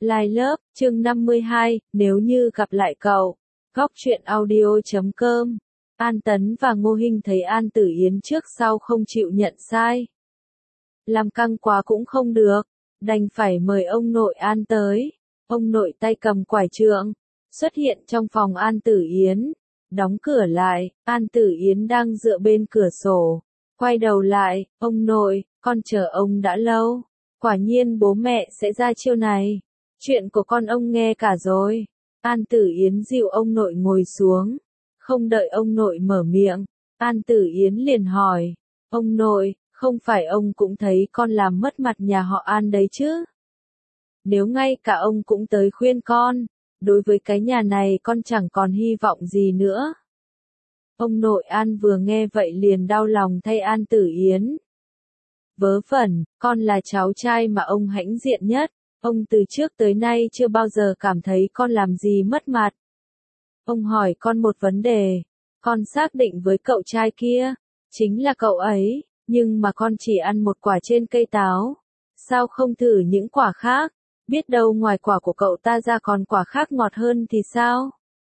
Lai lớp, chương 52, nếu như gặp lại cậu. Góc truyện audio.com. An Tấn và Ngô Hinh thấy An Tử Yến trước sau không chịu nhận sai. Làm căng quá cũng không được, đành phải mời ông nội An tới. Ông nội tay cầm quải trượng, xuất hiện trong phòng An Tử Yến. Đóng cửa lại, An Tử Yến đang dựa bên cửa sổ. Quay đầu lại, ông nội, con chờ ông đã lâu. Quả nhiên bố mẹ sẽ ra chiêu này. Chuyện của con ông nghe cả rồi. An Tử Yến dìu ông nội ngồi xuống. Không đợi ông nội mở miệng, An Tử Yến liền hỏi. Ông nội, không phải ông cũng thấy con làm mất mặt nhà họ An đấy chứ? Nếu ngay cả ông cũng tới khuyên con, đối với cái nhà này con chẳng còn hy vọng gì nữa. Ông nội An vừa nghe vậy liền đau lòng thay An Tử Yến. Vớ vẩn, con là cháu trai mà ông hãnh diện nhất. Ông từ trước tới nay chưa bao giờ cảm thấy con làm gì mất mặt. Ông hỏi con một vấn đề. Con xác định với cậu trai kia, chính là cậu ấy, nhưng mà con chỉ ăn một quả trên cây táo. Sao không thử những quả khác? Biết đâu ngoài quả của cậu ta ra còn quả khác ngọt hơn thì sao?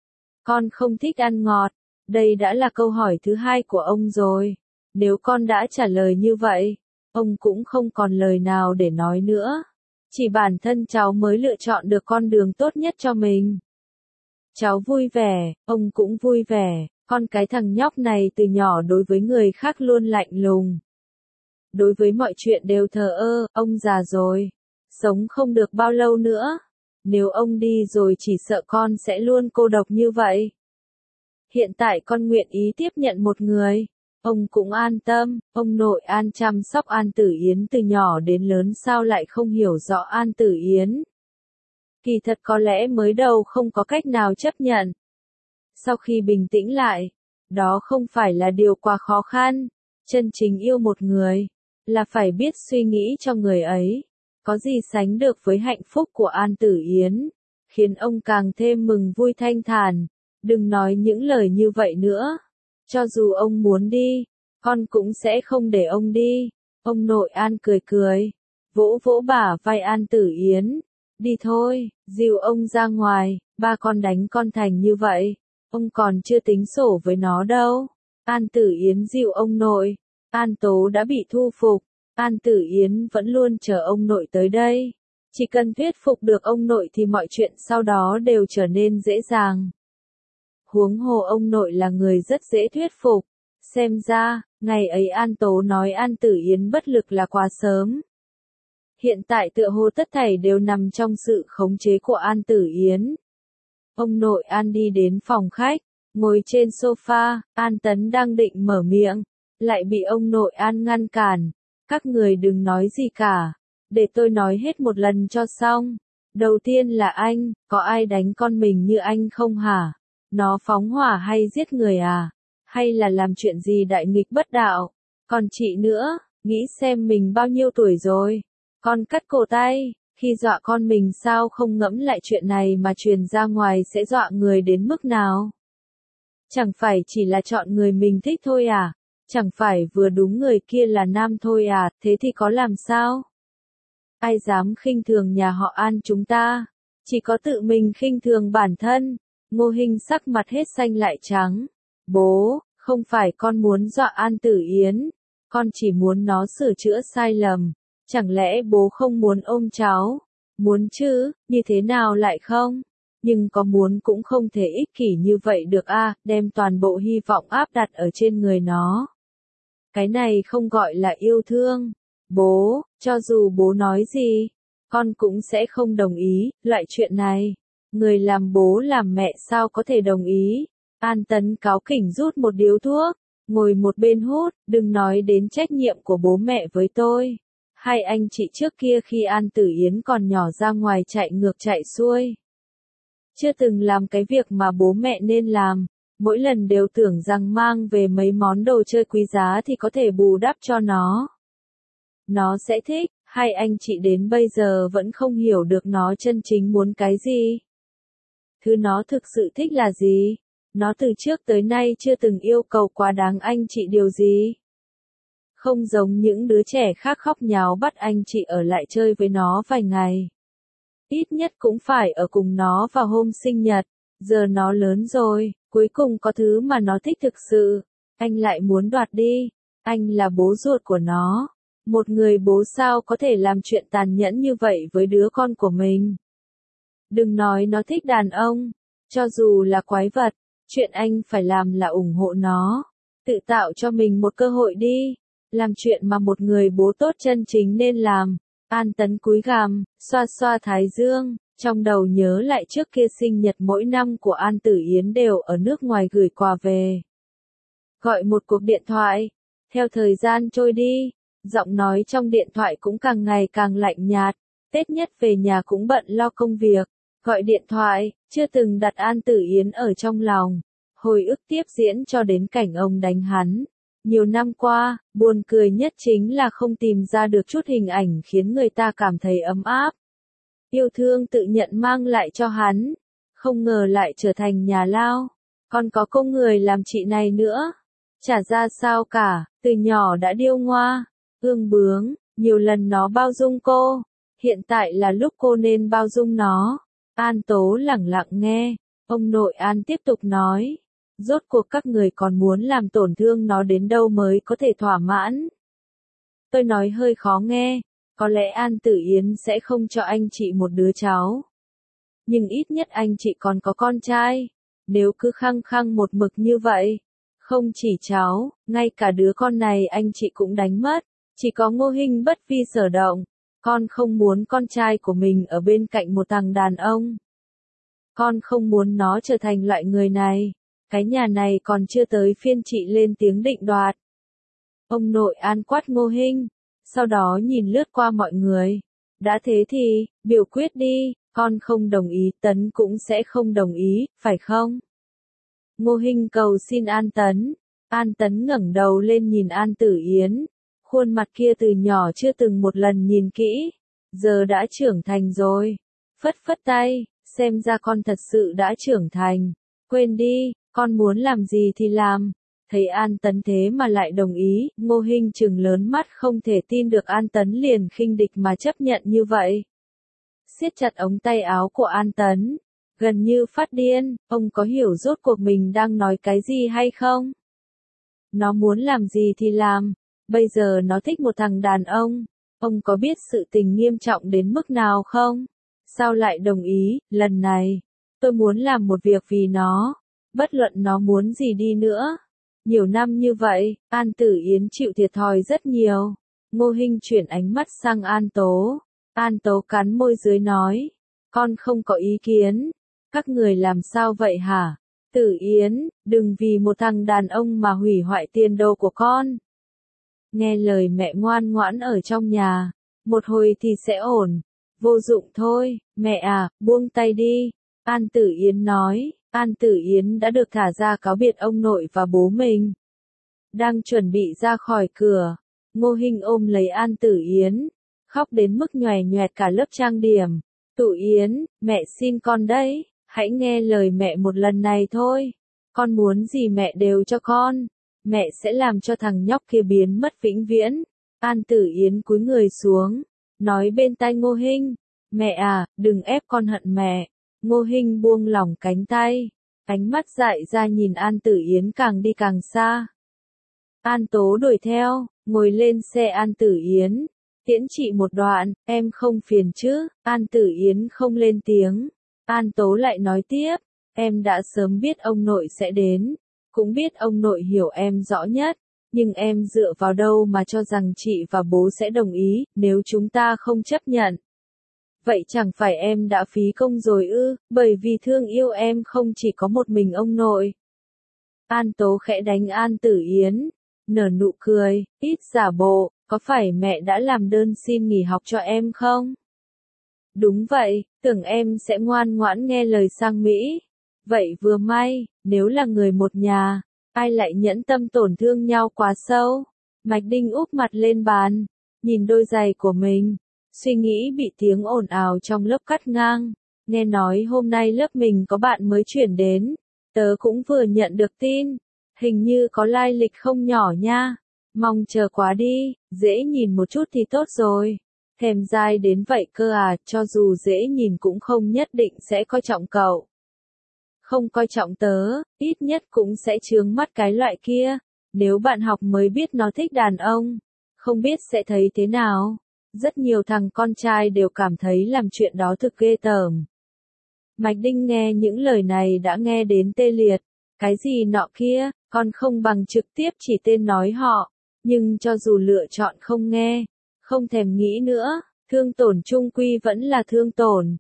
Con không thích ăn ngọt. Đây đã là câu hỏi thứ hai của ông rồi. Nếu con đã trả lời như vậy, ông cũng không còn lời nào để nói nữa. Chỉ bản thân cháu mới lựa chọn được con đường tốt nhất cho mình. Cháu vui vẻ, ông cũng vui vẻ, con cái thằng nhóc này từ nhỏ đối với người khác luôn lạnh lùng. Đối với mọi chuyện đều thờ ơ, ông già rồi, sống không được bao lâu nữa. Nếu ông đi rồi chỉ sợ con sẽ luôn cô độc như vậy. Hiện tại con nguyện ý tiếp nhận một người. Ông cũng an tâm, ông nội An chăm sóc An Tử Yến từ nhỏ đến lớn sao lại không hiểu rõ An Tử Yến. Kỳ thật có lẽ mới đầu không có cách nào chấp nhận. Sau khi bình tĩnh lại, đó không phải là điều quá khó khăn. Chân chính yêu một người, là phải biết suy nghĩ cho người ấy. Có gì sánh được với hạnh phúc của An Tử Yến, khiến ông càng thêm mừng vui thanh thản. Đừng nói những lời như vậy nữa. Cho dù ông muốn đi, con cũng sẽ không để ông đi. Ông nội An cười cười, vỗ vỗ bả vai An Tử Yến. Đi thôi, dìu ông ra ngoài, ba con đánh con thành như vậy. Ông còn chưa tính sổ với nó đâu. An Tử Yến dìu ông nội. An Tố đã bị thu phục. An Tử Yến vẫn luôn chờ ông nội tới đây. Chỉ cần thuyết phục được ông nội thì mọi chuyện sau đó đều trở nên dễ dàng. Huống hồ ông nội là người rất dễ thuyết phục. Xem ra, ngày ấy An Tố nói An Tử Yến bất lực là quá sớm. Hiện tại tựa hồ tất thảy đều nằm trong sự khống chế của An Tử Yến. Ông nội An đi đến phòng khách, ngồi trên sofa, An Tấn đang định mở miệng, lại bị ông nội An ngăn cản. Các người đừng nói gì cả, để tôi nói hết một lần cho xong. Đầu tiên là anh, có ai đánh con mình như anh không hả? Nó phóng hỏa hay giết người à? Hay là làm chuyện gì đại nghịch bất đạo? Còn chị nữa, nghĩ xem mình bao nhiêu tuổi rồi? Con cắt cổ tay, khi dọa con mình sao không ngẫm lại chuyện này mà truyền ra ngoài sẽ dọa người đến mức nào? Chẳng phải chỉ là chọn người mình thích thôi à? Chẳng phải vừa đúng người kia là nam thôi à? Thế thì có làm sao? Ai dám khinh thường nhà họ An chúng ta? Chỉ có tự mình khinh thường bản thân. Ngô Hinh sắc mặt hết xanh lại trắng. Bố, không phải con muốn dọa An Tử Yến. Con chỉ muốn nó sửa chữa sai lầm. Chẳng lẽ bố không muốn ôm cháu? Muốn chứ, như thế nào lại không? Nhưng có muốn cũng không thể ích kỷ như vậy được a, đem toàn bộ hy vọng áp đặt ở trên người nó. Cái này không gọi là yêu thương. Bố, cho dù bố nói gì, con cũng sẽ không đồng ý, loại chuyện này. Người làm bố làm mẹ sao có thể đồng ý? An Tấn cáu kỉnh rút một điếu thuốc, ngồi một bên hút, đừng nói đến trách nhiệm của bố mẹ với tôi. Hai anh chị trước kia khi An Tử Yến còn nhỏ ra ngoài chạy ngược chạy xuôi. Chưa từng làm cái việc mà bố mẹ nên làm, mỗi lần đều tưởng rằng mang về mấy món đồ chơi quý giá thì có thể bù đắp cho nó. Nó sẽ thích, hai anh chị đến bây giờ vẫn không hiểu được nó chân chính muốn cái gì. Thứ nó thực sự thích là gì? Nó từ trước tới nay chưa từng yêu cầu quá đáng anh chị điều gì. Không giống những đứa trẻ khác khóc nháo bắt anh chị ở lại chơi với nó vài ngày. ít nhất cũng phải ở cùng nó vào hôm sinh nhật. Giờ nó lớn rồi, cuối cùng có thứ mà nó thích thực sự. Anh lại muốn đoạt đi. Anh là bố ruột của nó. Một người bố sao có thể làm chuyện tàn nhẫn như vậy với đứa con của mình. Đừng nói nó thích đàn ông. Cho dù là quái vật, chuyện anh phải làm là ủng hộ nó. Tự tạo cho mình một cơ hội đi. Làm chuyện mà một người bố tốt chân chính nên làm. An Tấn cúi gằm, xoa xoa thái dương, trong đầu nhớ lại trước kia sinh nhật mỗi năm của An Tử Yến đều ở nước ngoài gửi quà về. Gọi một cuộc điện thoại. Theo thời gian trôi đi, giọng nói trong điện thoại cũng càng ngày càng lạnh nhạt. Tết nhất về nhà cũng bận lo công việc. Gọi điện thoại, chưa từng đặt An Tử Yến ở trong lòng. Hồi ức tiếp diễn cho đến cảnh ông đánh hắn. Nhiều năm qua, buồn cười nhất chính là không tìm ra được chút hình ảnh khiến người ta cảm thấy ấm áp. Yêu thương tự nhận mang lại cho hắn. Không ngờ lại trở thành nhà lao. Còn có công người làm chị này nữa. Chả ra sao cả, từ nhỏ đã điêu ngoa, ương bướng, nhiều lần nó bao dung cô. Hiện tại là lúc cô nên bao dung nó. An Tố lẳng lặng nghe. Ông nội An tiếp tục nói. Rốt cuộc các người còn muốn làm tổn thương nó đến đâu mới có thể thỏa mãn. Tôi nói hơi khó nghe. Có lẽ An Tử Yến sẽ không cho anh chị một đứa cháu. Nhưng ít nhất anh chị còn có con trai. Nếu cứ khăng khăng một mực như vậy. Không chỉ cháu, ngay cả đứa con này anh chị cũng đánh mất. Chỉ có Ngô Hinh bất vi sở động. Con không muốn con trai của mình ở bên cạnh một thằng đàn ông. Con không muốn nó trở thành loại người này. Cái nhà này còn chưa tới phiên chị lên tiếng định đoạt. Ông nội An quát Ngô Hinh. Sau đó nhìn lướt qua mọi người. Đã thế thì, biểu quyết đi, con không đồng ý, Tấn cũng sẽ không đồng ý, phải không? Ngô Hinh cầu xin An Tấn. An Tấn ngẩng đầu lên nhìn An Tử Yến. Khuôn mặt kia từ nhỏ chưa từng một lần nhìn kỹ. Giờ đã trưởng thành rồi. Phất phất tay, xem ra con thật sự đã trưởng thành. Quên đi, con muốn làm gì thì làm. Thấy An Tấn thế mà lại đồng ý, Ngô Hinh trừng lớn mắt không thể tin được An Tấn liền khinh địch mà chấp nhận như vậy. Siết chặt ống tay áo của An Tấn. Gần như phát điên, ông có hiểu rốt cuộc mình đang nói cái gì hay không? Nó muốn làm gì thì làm. Bây giờ nó thích một thằng đàn ông. Ông có biết sự tình nghiêm trọng đến mức nào không? Sao lại đồng ý, lần này? Tôi muốn làm một việc vì nó. Bất luận nó muốn gì đi nữa. Nhiều năm như vậy, An Tử Yến chịu thiệt thòi rất nhiều. Ngô Hinh chuyển ánh mắt sang An Tố. An Tố cắn môi dưới nói. Con không có ý kiến. Các người làm sao vậy hả? Tử Yến, đừng vì một thằng đàn ông mà hủy hoại tiền đồ của con. Nghe lời mẹ ngoan ngoãn ở trong nhà. Một hồi thì sẽ ổn. Vô dụng thôi, mẹ à, buông tay đi. An Tử Yến nói. An Tử Yến đã được thả ra cáo biệt ông nội và bố mình. Đang chuẩn bị ra khỏi cửa. Ngô Hinh ôm lấy An Tử Yến. Khóc đến mức nhòe nhoẹt cả lớp trang điểm. Tử Yến, mẹ xin con đấy. Hãy nghe lời mẹ một lần này thôi. Con muốn gì mẹ đều cho con. Mẹ sẽ làm cho thằng nhóc kia biến mất vĩnh viễn. An Tử Yến cúi người xuống. Nói bên tai Ngô Hinh. Mẹ à, đừng ép con hận mẹ. Ngô Hinh buông lỏng cánh tay. Ánh mắt dại ra nhìn An Tử Yến càng đi càng xa. An Tố đuổi theo, ngồi lên xe An Tử Yến. Tiễn chị một đoạn, em không phiền chứ? An Tử Yến không lên tiếng. An Tố lại nói tiếp. Em đã sớm biết ông nội sẽ đến. Cũng biết ông nội hiểu em rõ nhất. Nhưng em dựa vào đâu mà cho rằng chị và bố sẽ đồng ý, nếu chúng ta không chấp nhận. Vậy chẳng phải em đã phí công rồi ư, bởi vì thương yêu em không chỉ có một mình ông nội. An Tố khẽ đánh An Tử Yến. Nở nụ cười, ít giả bộ, có phải mẹ đã làm đơn xin nghỉ học cho em không? Đúng vậy, tưởng em sẽ ngoan ngoãn nghe lời sang Mỹ. Vậy vừa may, nếu là người một nhà, ai lại nhẫn tâm tổn thương nhau quá sâu? Mạch Đinh úp mặt lên bàn, nhìn đôi giày của mình, suy nghĩ bị tiếng ồn ào trong lớp cắt ngang. Nghe nói hôm nay lớp mình có bạn mới chuyển đến, tớ cũng vừa nhận được tin, hình như có lai lịch không nhỏ nha. Mong chờ quá đi, dễ nhìn một chút thì tốt rồi. Thèm dai đến vậy cơ à, cho dù dễ nhìn cũng không nhất định sẽ coi trọng cậu. Không coi trọng tớ, ít nhất cũng sẽ chướng mắt cái loại kia. Nếu bạn học mới biết nó thích đàn ông, không biết sẽ thấy thế nào. Rất nhiều thằng con trai đều cảm thấy làm chuyện đó thực ghê tởm. Mạch Đinh nghe những lời này đã nghe đến tê liệt. Cái gì nọ kia, còn không bằng trực tiếp chỉ tên nói họ. Nhưng cho dù lựa chọn không nghe, không thèm nghĩ nữa, thương tổn chung quy vẫn là thương tổn.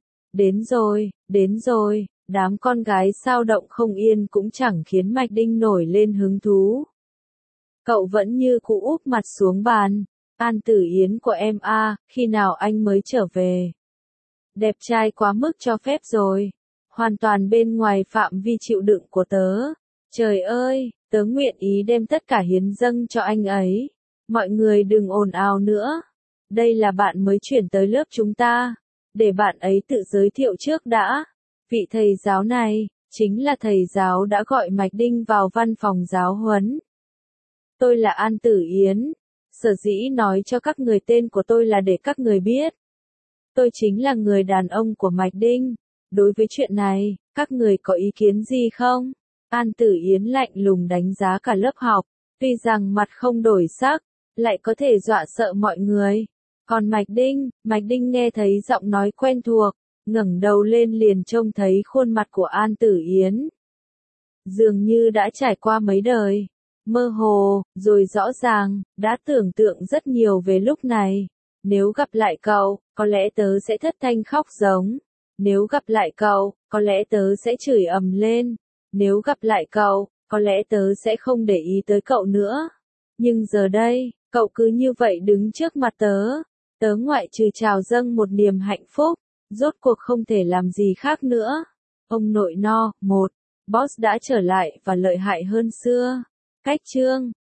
Đến rồi, đám con gái sao động không yên cũng chẳng khiến Mạch Đinh nổi lên hứng thú. Cậu vẫn như cũ úp mặt xuống bàn. An Tử Yến của em a, khi nào anh mới trở về? Đẹp trai quá mức cho phép rồi. Hoàn toàn bên ngoài phạm vi chịu đựng của tớ. Trời ơi, tớ nguyện ý đem tất cả hiến dâng cho anh ấy. Mọi người đừng ồn ào nữa. Đây là bạn mới chuyển tới lớp chúng ta. Để bạn ấy tự giới thiệu trước đã. Vị thầy giáo này, chính là thầy giáo đã gọi Mạch Đinh vào văn phòng giáo huấn. Tôi là An Tử Yến. Sở dĩ nói cho các người tên của tôi là để các người biết. Tôi chính là người đàn ông của Mạch Đinh. Đối với chuyện này, các người có ý kiến gì không? An Tử Yến lạnh lùng đánh giá cả lớp học. Tuy rằng mặt không đổi sắc, lại có thể dọa sợ mọi người. Còn Mạch Đinh nghe thấy giọng nói quen thuộc, ngẩng đầu lên liền trông thấy khuôn mặt của An Tử Yến. Dường như đã trải qua mấy đời. Mơ hồ, rồi rõ ràng, đã tưởng tượng rất nhiều về lúc này. Nếu gặp lại cậu, có lẽ tớ sẽ thất thanh khóc giống. Nếu gặp lại cậu, có lẽ tớ sẽ chửi ầm lên. Nếu gặp lại cậu, có lẽ tớ sẽ không để ý tới cậu nữa. Nhưng giờ đây, cậu cứ như vậy đứng trước mặt tớ. Tớ ngoại trừ trào dâng một niềm hạnh phúc, rốt cuộc không thể làm gì khác nữa. Ông nội no, boss đã trở lại và lợi hại hơn xưa. Cách chương